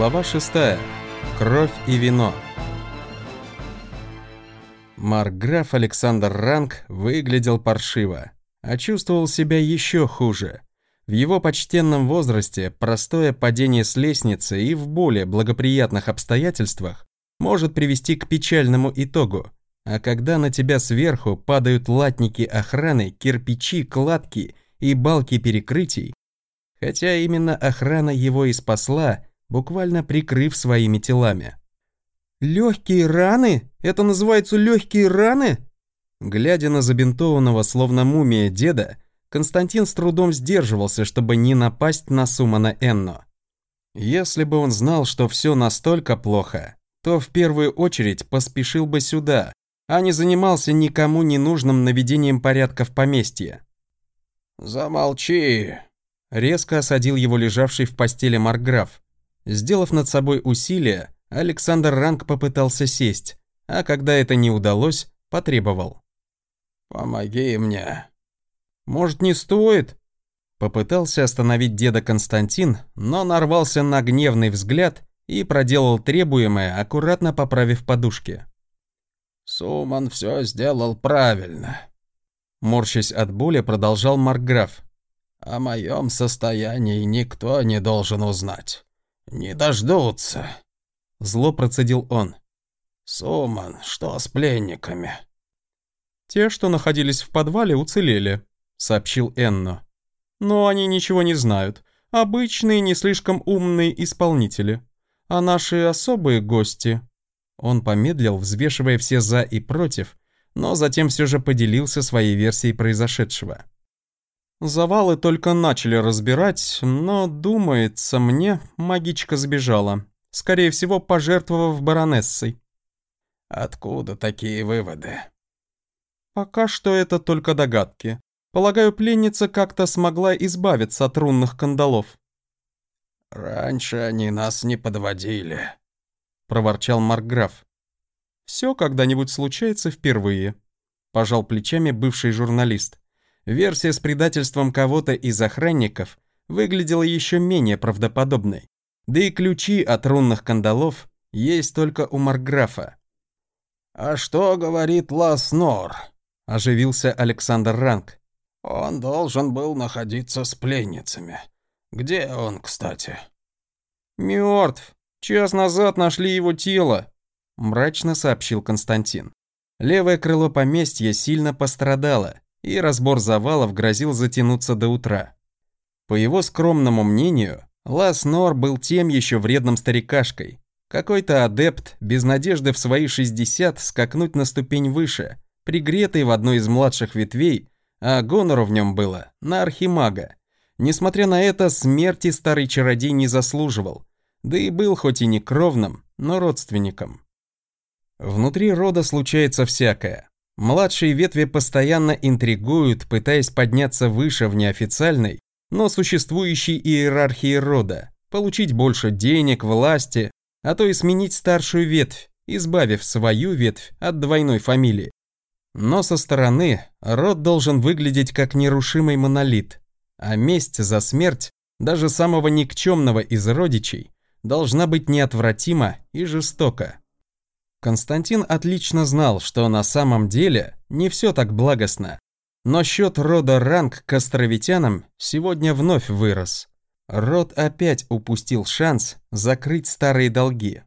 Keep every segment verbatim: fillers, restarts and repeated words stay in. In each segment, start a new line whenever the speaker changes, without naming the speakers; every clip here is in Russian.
Глава шестая. Кровь и вино. Маркграф Александр Ранг выглядел паршиво, а чувствовал себя еще хуже. В его почтенном возрасте простое падение с лестницы и в более благоприятных обстоятельствах может привести к печальному итогу. А когда на тебя сверху падают латники охраны, кирпичи, кладки и балки перекрытий, хотя именно охрана его и спасла, буквально прикрыв своими телами. «Легкие раны? Это называются легкие раны?» Глядя на забинтованного, словно мумия деда, Константин с трудом сдерживался, чтобы не напасть на Сумана Энно. Если бы он знал, что все настолько плохо, то в первую очередь поспешил бы сюда, а не занимался никому не нужным наведением порядка в поместье.
«Замолчи!» —
резко осадил его лежавший в постели маркграф. Сделав над собой усилие, Александр Ранг попытался сесть, а когда это не удалось, потребовал.
«Помоги мне».
«Может, не стоит?» Попытался остановить деда Константин, но нарвался на гневный взгляд и проделал требуемое, аккуратно поправив подушки.
«Суман все сделал правильно», —
морщась от боли, продолжал маркграф.
«О моем состоянии никто не должен узнать. Не дождутся», —
зло процедил он.
«Суман, что с пленниками?»
«Те, что находились в подвале, уцелели», — сообщил Энно. «Но они ничего не знают. Обычные, не слишком умные исполнители. А наши особые гости...» Он помедлил, взвешивая все «за» и «против», но затем все же поделился своей версией произошедшего. «Завалы только начали разбирать, но, думается мне, магичка сбежала. Скорее всего, пожертвовав баронессой».
«Откуда такие выводы?»
«Пока что это только догадки. Полагаю, пленница как-то смогла избавиться от рунных кандалов».
«Раньше они нас не подводили», —
проворчал маркграф. «Все когда-нибудь случается впервые», — пожал плечами бывший журналист. Версия с предательством кого-то из охранников выглядела еще менее правдоподобной. Да и ключи от рунных кандалов есть только у маркграфа.
«А что говорит Ласнор?»
– оживился Александр Ранг.
«Он должен был находиться с пленницами. Где он, кстати?»
«Мертв. Час назад нашли его тело», – мрачно сообщил Константин. Левое крыло поместья сильно пострадало, и разбор завалов грозил затянуться до утра. По его скромному мнению, Ласнор был тем еще вредным старикашкой. Какой-то адепт, без надежды в свои шестьдесят скакнуть на ступень выше, пригретый в одной из младших ветвей, а гонору в нем было на архимага. Несмотря на это, смерти старый чародей не заслуживал, да и был хоть и не кровным, но родственником. Внутри рода случается всякое. Младшие ветви постоянно интригуют, пытаясь подняться выше в неофициальной, но существующей иерархии рода, получить больше денег, власти, а то и сменить старшую ветвь, избавив свою ветвь от двойной фамилии. Но со стороны род должен выглядеть как нерушимый монолит, а месть за смерть даже самого никчемного из родичей должна быть неотвратима и жестока. Константин отлично знал, что на самом деле не все так благостно, но счет рода Ранг к островитянам сегодня вновь вырос. Род опять упустил шанс закрыть старые долги.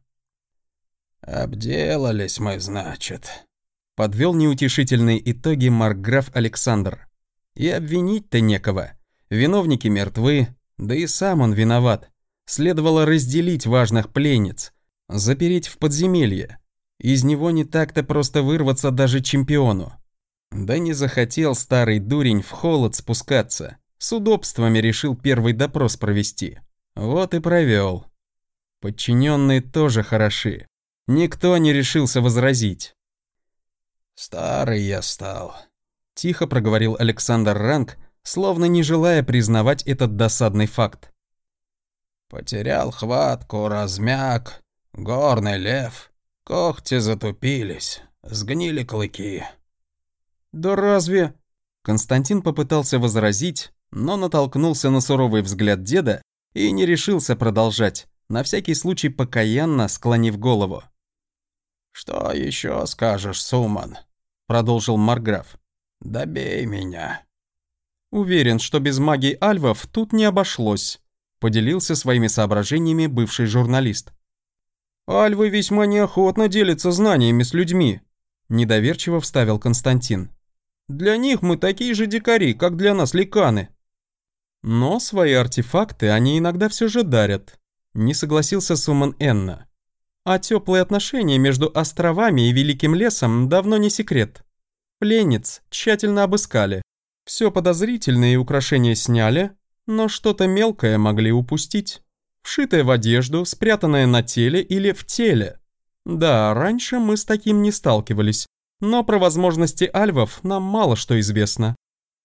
«Обделались мы, значит»,
— подвел неутешительные итоги маркграф Александр. И обвинить-то некого. Виновники мертвы, да и сам он виноват. Следовало разделить важных пленниц, запереть в подземелье. Из него не так-то просто вырваться даже чемпиону. Да не захотел старый дурень в холод спускаться. С удобствами решил первый допрос провести. Вот и провел. Подчиненные тоже хороши. Никто не решился возразить.
«Старый я стал»,
— тихо проговорил Александр Ранг, словно не желая признавать этот досадный факт.
«Потерял хватку, размяк, горный лев. Когти затупились, сгнили клыки».
«Да разве...» Константин попытался возразить, но натолкнулся на суровый взгляд деда и не решился продолжать, на всякий случай покаянно склонив голову.
«Что еще скажешь, Суман?»
— продолжил марграф.
«Добей меня».
«Уверен, что без магии альвов тут не обошлось», — поделился своими соображениями бывший журналист. «Альвы весьма неохотно делятся знаниями с людьми», — недоверчиво вставил Константин. «Для них мы такие же дикари, как для нас ликаны». «Но свои артефакты они иногда все же дарят», — не согласился Суман Энна. «А теплые отношения между островами и Великим лесом давно не секрет. Пленниц тщательно обыскали. Все подозрительные украшения сняли, но что-то мелкое могли упустить. Вшитое в одежду, спрятанное на теле или в теле. Да, раньше мы с таким не сталкивались, но про возможности альвов нам мало что известно».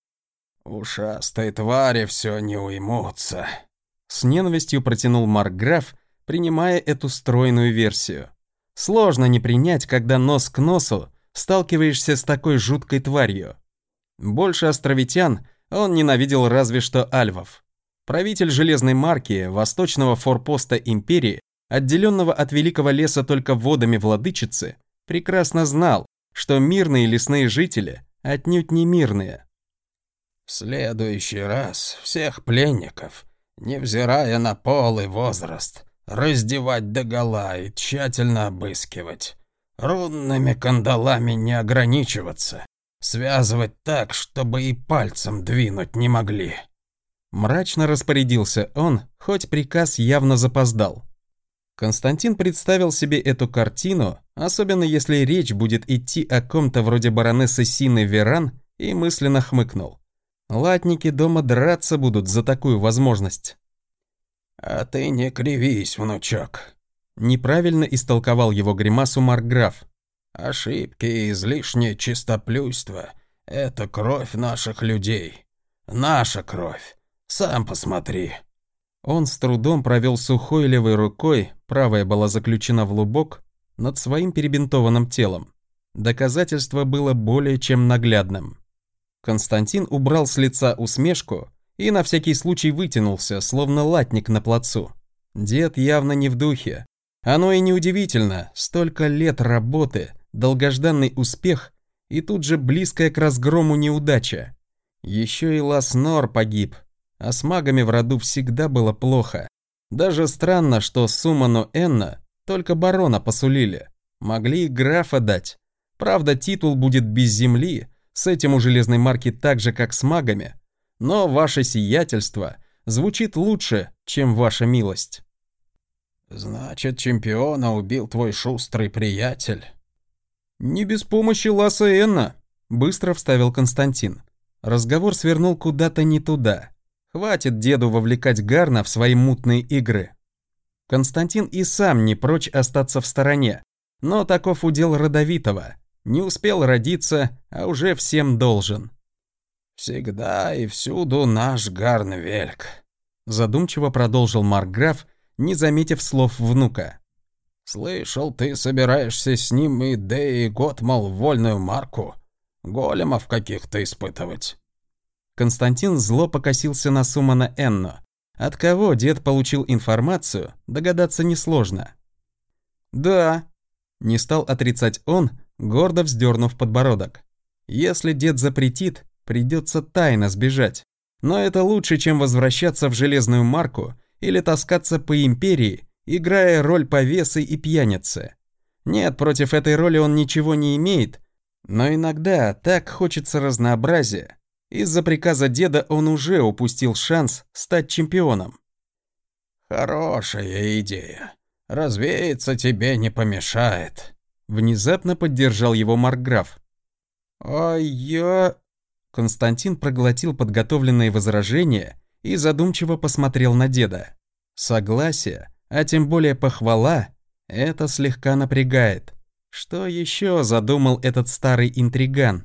«Ушастые твари все не уймутся»,
— с ненавистью протянул марграф, принимая эту стройную версию. Сложно не принять, когда нос к носу сталкиваешься с такой жуткой тварью. Больше островитян он ненавидел разве что альвов. Правитель Железной Марки, восточного форпоста Империи, отделенного от Великого леса только водами Владычицы, прекрасно знал, что мирные лесные жители отнюдь не мирные.
«В следующий раз всех пленников, невзирая на пол и возраст, раздевать догола и тщательно обыскивать. Рунными кандалами не ограничиваться. Связывать так, чтобы и пальцем двинуть не могли».
Мрачно распорядился он, хоть приказ явно запоздал. Константин представил себе эту картину, особенно если речь будет идти о ком-то вроде баронессы Сины Веран, и мысленно хмыкнул. Латники дома драться будут за такую возможность.
«А ты не кривись, внучок»,
— неправильно истолковал его гримасу марграф.
«Ошибки и излишнее чистоплюйство — это кровь наших людей. Наша кровь. Сам посмотри».
Он с трудом провел сухой левой рукой, правая была заключена в лубок, над своим перебинтованным телом. Доказательство было более чем наглядным. Константин убрал с лица усмешку и на всякий случай вытянулся, словно латник на плацу. Дед явно не в духе. Оно и неудивительно, столько лет работы, долгожданный успех и тут же близкая к разгрому неудача. Еще и Ласнор погиб, а с магами в роду всегда было плохо. Даже странно, что Суману Энна только барона посулили. Могли и графа дать. Правда, титул будет без земли, с этим у Железной Марки так же, как с магами. Но ваше сиятельство звучит лучше, чем ваша милость.
«Значит, чемпиона убил твой шустрый приятель?»
«Не без помощи Ласа Энна», — быстро вставил Константин. Разговор свернул куда-то не туда. Хватит деду вовлекать Гарна в свои мутные игры. Константин и сам не прочь остаться в стороне, но таков удел родовитого. Не успел родиться, а уже всем должен.
«Всегда и всюду наш Гарн велик»,
— задумчиво продолжил марграф, не заметив слов внука.
«Слышал, ты собираешься с ним и Дэй и Готмал в вольную марку? Големов каких-то испытывать?»
Константин зло покосился на Сумана Энну. От кого дед получил информацию, догадаться несложно. «Да», — не стал отрицать он, гордо вздернув подбородок. «Если дед запретит, придется тайно сбежать. Но это лучше, чем возвращаться в Железную Марку или таскаться по империи, играя роль повесы и пьяницы. Нет, против этой роли он ничего не имеет, но иногда так хочется разнообразия. Из-за приказа деда он уже упустил шанс стать чемпионом».
«Хорошая идея. Развеяться тебе не помешает»,
— внезапно поддержал его марграф. «А я...» Константин проглотил подготовленные возражения и задумчиво посмотрел на деда. Согласие, а тем более похвала, это слегка напрягает. Что еще задумал этот старый интриган?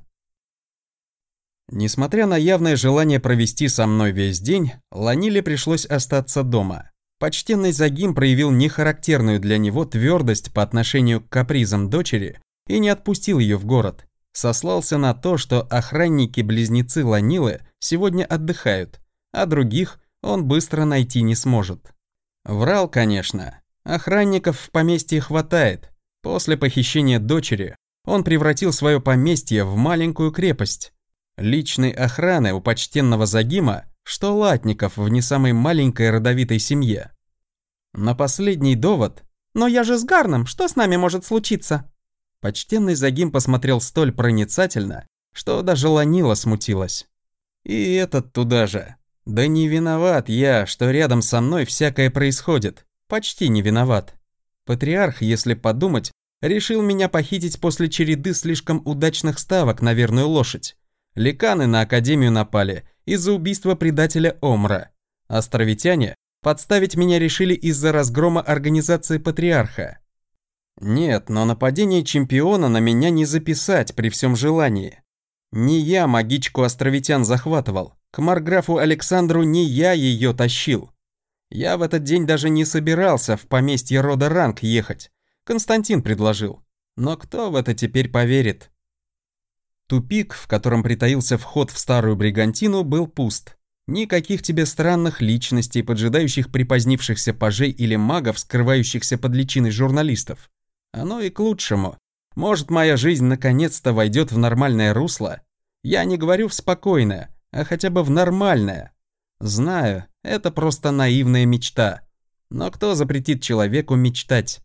Несмотря на явное желание провести со мной весь день, Ланиле пришлось остаться дома. Почтенный Загим проявил нехарактерную для него твердость по отношению к капризам дочери и не отпустил ее в город. Сослался на то, что охранники-близнецы Ланилы сегодня отдыхают, а других он быстро найти не сможет. Врал, конечно. Охранников в поместье хватает. После похищения дочери он превратил свое поместье в маленькую крепость. Личной охраны у почтенного Загима, что латников в не самой маленькой родовитой семье. На последний довод: «Но я же с Гарном, что с нами может случиться?» Почтенный Загим посмотрел столь проницательно, что даже Ланила смутилась. И этот туда же. Да не виноват я, что рядом со мной всякое происходит. Почти не виноват. Патриарх, если подумать, решил меня похитить после череды слишком удачных ставок на верную лошадь. Ликаны на Академию напали из-за убийства предателя Омра. Островитяне подставить меня решили из-за разгрома организации Патриарха. Нет, но нападение чемпиона на меня не записать при всем желании. Не я магичку островитян захватывал, к марграфу Александру не я ее тащил. Я в этот день даже не собирался в поместье рода Ранг ехать. Константин предложил. Но кто в это теперь поверит? Тупик, в котором притаился вход в старую бригантину, был пуст. Никаких тебе странных личностей, поджидающих припозднившихся пажей или магов, скрывающихся под личиной журналистов. Оно и к лучшему. Может, моя жизнь наконец-то войдет в нормальное русло? Я не говорю в спокойное, а хотя бы в нормальное. Знаю, это просто наивная мечта. Но кто запретит человеку мечтать?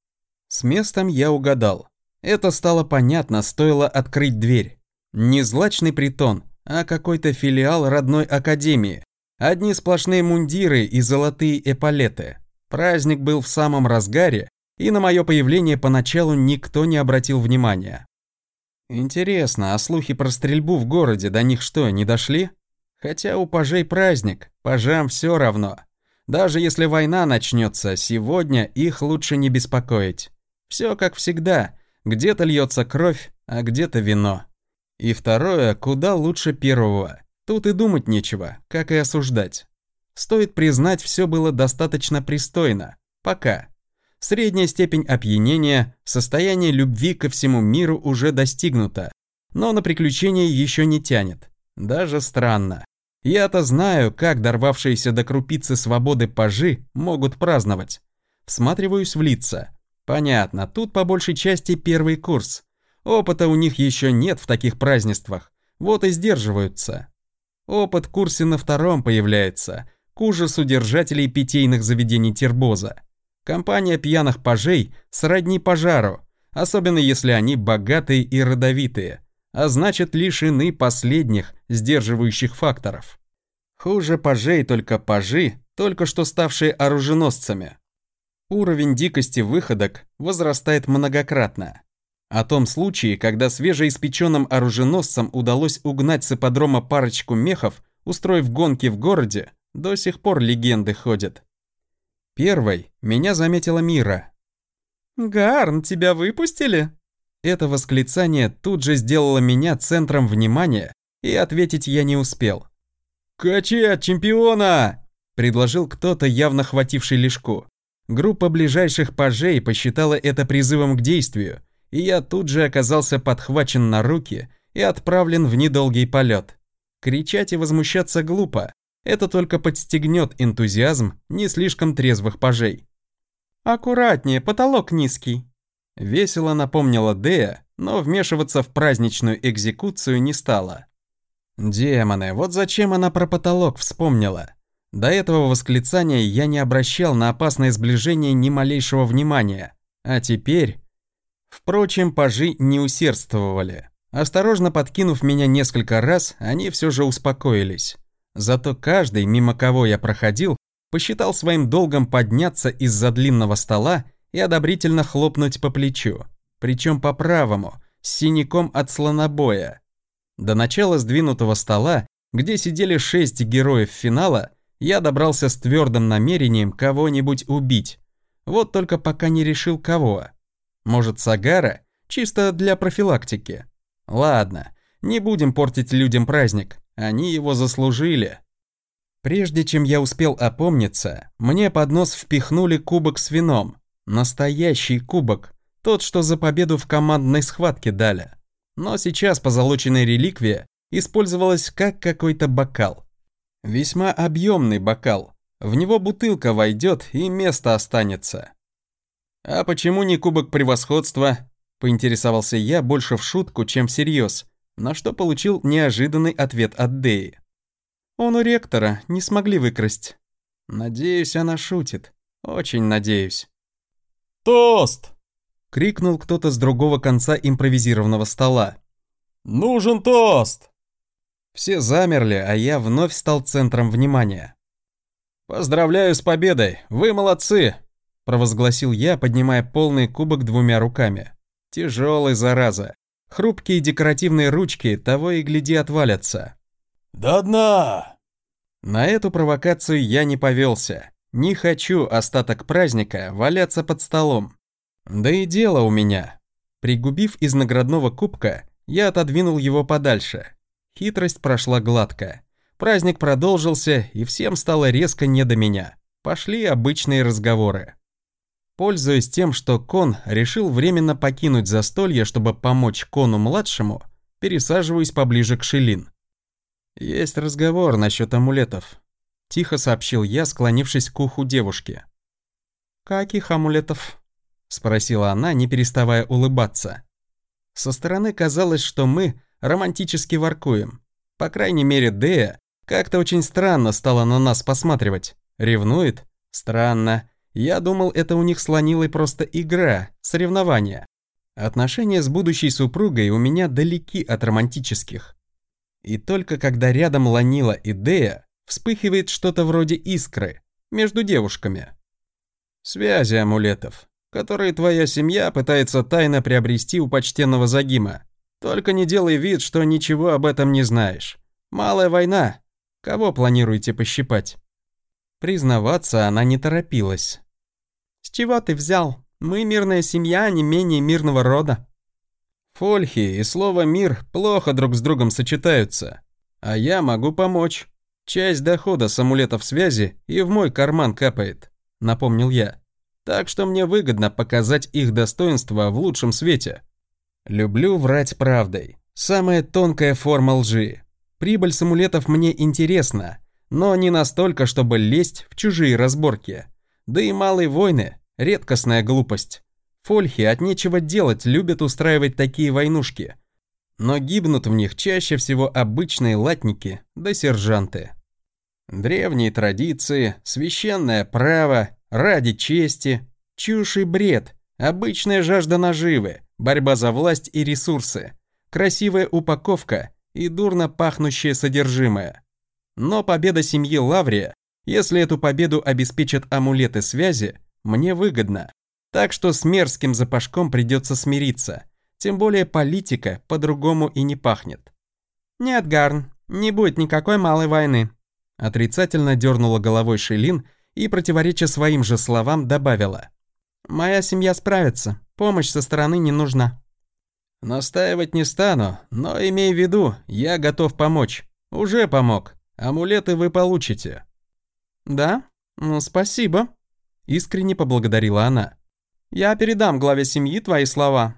С местом я угадал. Это стало понятно, стоило открыть дверь. Не злачный притон, а какой-то филиал родной академии. Одни сплошные мундиры и золотые эполеты. Праздник был в самом разгаре, и на мое появление поначалу никто не обратил внимания. Интересно, а слухи про стрельбу в городе до них что, не дошли? Хотя у пажей праздник, пажам все равно. Даже если война начнется, сегодня их лучше не беспокоить. Все как всегда, где-то льется кровь, а где-то вино. И второе, куда лучше первого. Тут и думать нечего, как и осуждать. Стоит признать, все было достаточно пристойно. Пока. Средняя степень опьянения, состояние любви ко всему миру уже достигнуто. Но на приключения еще не тянет. Даже странно. Я-то знаю, как дорвавшиеся до крупицы свободы пажи могут праздновать. Всматриваюсь в лица. Понятно, тут по большей части первый курс. Опыта у них еще нет в таких празднествах, вот и сдерживаются. Опыт в курсе на втором появляется, к ужасу держателей питейных заведений Тербоза. Компания пьяных пажей сродни пожару, особенно если они богатые и родовитые, а значит лишены последних сдерживающих факторов. Хуже пажей только пажи, только что ставшие оруженосцами. Уровень дикости выходок возрастает многократно. О том случае, когда свежеиспеченным оруженосцам удалось угнать с ипподрома парочку мехов, устроив гонки в городе, до сих пор легенды ходят. Первой меня заметила Мира. «Гарн, тебя выпустили?» Это восклицание тут же сделало меня центром внимания, и ответить я не успел. «Качать чемпиона!» – предложил кто-то, явно хвативший лишку. Группа ближайших пажей посчитала это призывом к действию, и я тут же оказался подхвачен на руки и отправлен в недолгий полет. Кричать и возмущаться глупо, это только подстегнет энтузиазм не слишком трезвых пажей. «Аккуратнее, потолок низкий», — весело напомнила Дея, но вмешиваться в праздничную экзекуцию не стала. Демоны, вот зачем она про потолок вспомнила? До этого восклицания я не обращал на опасное сближение ни малейшего внимания, а теперь... Впрочем, пажи не усердствовали. Осторожно подкинув меня несколько раз, они все же успокоились. Зато каждый, мимо кого я проходил, посчитал своим долгом подняться из-за длинного стола и одобрительно хлопнуть по плечу. Причем по правому, с синяком от слонобоя. До начала сдвинутого стола, где сидели шесть героев финала, я добрался с твердым намерением кого-нибудь убить. Вот только пока не решил кого. Может, Сагара? Чисто для профилактики. Ладно, не будем портить людям праздник. Они его заслужили. Прежде чем я успел опомниться, мне под нос впихнули кубок с вином. Настоящий кубок. Тот, что за победу в командной схватке дали. Но сейчас позолоченная реликвия использовалась как какой-то бокал. Весьма объемный бокал. В него бутылка войдет и место останется. А почему не кубок превосходства? Поинтересовался я больше в шутку, чем всерьез, на что получил неожиданный ответ от Деи. Он у ректора, не смогли выкрасть. Надеюсь, она шутит. Очень надеюсь.
«Тост!»
— крикнул кто-то с другого конца импровизированного стола.
«Нужен тост!»
Все замерли, а я вновь стал центром внимания. «Поздравляю с победой! Вы молодцы!» — провозгласил я, поднимая полный кубок двумя руками. Тяжелый, зараза. Хрупкие декоративные ручки того и гляди отвалятся.
«До дна!»
На эту провокацию я не повелся. Не хочу остаток праздника валяться под столом. Да и дело у меня. Пригубив из наградного кубка, я отодвинул его подальше. Хитрость прошла гладко. Праздник продолжился, и всем стало резко не до меня. Пошли обычные разговоры. Пользуясь тем, что Кон решил временно покинуть застолье, чтобы помочь Кону-младшему, пересаживаюсь поближе к Шилин. «Есть разговор насчет амулетов», — тихо сообщил я, склонившись к уху девушки. «Каких амулетов?» — спросила она, не переставая улыбаться. Со стороны казалось, что мы романтически воркуем. По крайней мере, Дея как-то очень странно стала на нас посматривать. Ревнует? Странно. Я думал, это у них с Ланилой просто игра, соревнование. Отношения с будущей супругой у меня далеки от романтических. И только когда рядом Ланила и Дея, вспыхивает что-то вроде искры между девушками. Связи амулетов, которые твоя семья пытается тайно приобрести у почтенного Загима. Только не делай вид, что ничего об этом не знаешь. Малая война. Кого планируете пощипать? Признаваться она не торопилась. «С чего ты взял? Мы мирная семья, не менее мирного рода». Фольхи и слово «мир» плохо друг с другом сочетаются. А я могу помочь. Часть дохода с амулетов связи и в мой карман капает, напомнил я. Так что мне выгодно показать их достоинство в лучшем свете. Люблю врать правдой. Самая тонкая форма лжи. Прибыль с амулетов мне интересна, но не настолько, чтобы лезть в чужие разборки. Да и малые войны – редкостная глупость. Фольхи от нечего делать любят устраивать такие войнушки. Но гибнут в них чаще всего обычные латники да сержанты. Древние традиции, священное право, ради чести, чушь и бред, обычная жажда наживы, борьба за власть и ресурсы, красивая упаковка и дурно пахнущее содержимое. Но победа семьи Лаврия, если эту победу обеспечат амулеты связи, мне выгодно. Так что с мерзким запашком придется смириться, тем более политика по-другому и не пахнет. «Нет, Гарн, не будет никакой малой войны», отрицательно дернула головой Шилин и, противореча своим же словам, добавила. «Моя семья справится, помощь со стороны не нужна». «Настаивать не стану, но имей в виду, я готов помочь. Уже помог. Амулеты вы получите». «Да? Ну, спасибо», — искренне поблагодарила она. «Я передам главе семьи твои слова».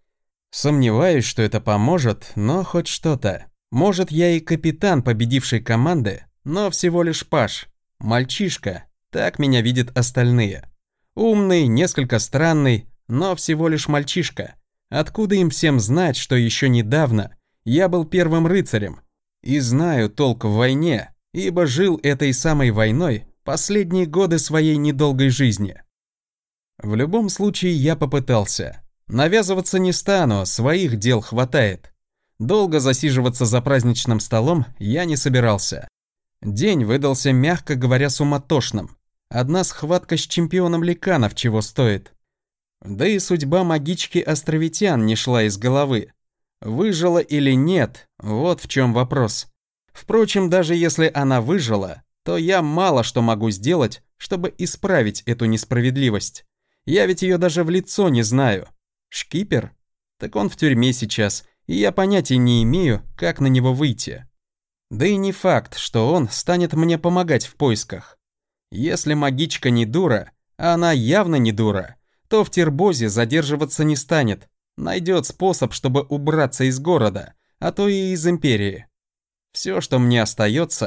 Сомневаюсь, что это поможет, но хоть что-то. Может, я и капитан победившей команды, но всего лишь паж. Мальчишка. Так меня видят остальные. Умный, несколько странный, но всего лишь мальчишка. Откуда им всем знать, что еще недавно я был первым рыцарем и знаю толк в войне, ибо жил этой самой войной последние годы своей недолгой жизни. В любом случае я попытался. Навязываться не стану, своих дел хватает. Долго засиживаться за праздничным столом я не собирался. День выдался, мягко говоря, суматошным. Одна схватка с чемпионом ликанов чего стоит. Да и судьба магички-островитян не шла из головы. Выжила или нет, вот в чем вопрос. Впрочем, даже если она выжила, то я мало что могу сделать, чтобы исправить эту несправедливость. Я ведь ее даже в лицо не знаю. Шкипер? Так он в тюрьме сейчас, и я понятия не имею, как на него выйти. Да и не факт, что он станет мне помогать в поисках. Если магичка не дура, а она явно не дура, то в Тербозе задерживаться не станет, найдет способ, чтобы убраться из города, а то и из империи. Все, что мне остается,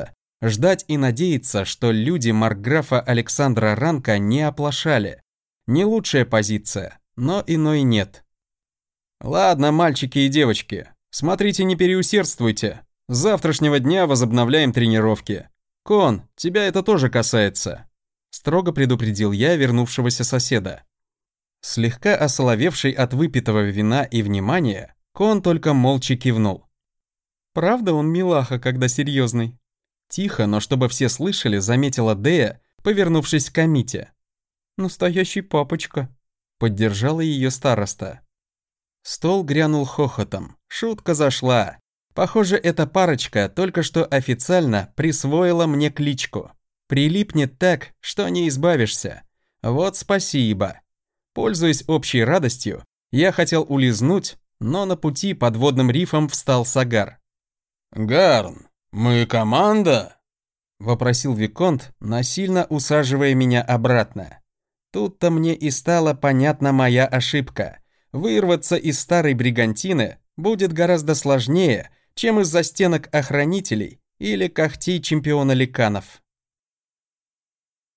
Ждать и надеяться, что люди маркграфа Александра Ранка не оплошали. Не лучшая позиция, но иной нет. Ладно, мальчики и девочки, смотрите, не переусердствуйте. С завтрашнего дня возобновляем тренировки. Кон, тебя это тоже касается. Строго предупредил я вернувшегося соседа. Слегка осоловевший от выпитого вина и внимания, Кон только молча кивнул. Правда он милаха, когда серьезный? Тихо, но чтобы все слышали, заметила Дея, повернувшись к Амите. «Настоящий папочка», — поддержала ее староста. Стол грянул хохотом. Шутка зашла. Похоже, эта парочка только что официально присвоила мне кличку. Прилипнет так, что не избавишься. Вот спасибо. Пользуясь общей радостью, я хотел улизнуть, но на пути подводным рифом встал Сагар.
«Гарн, мы команда?»
— вопросил Виконт, насильно усаживая меня обратно. Тут-то мне и стала понятна моя ошибка. Вырваться из старой бригантины будет гораздо сложнее, чем из-за стенок охранителей или когтей чемпиона ликанов.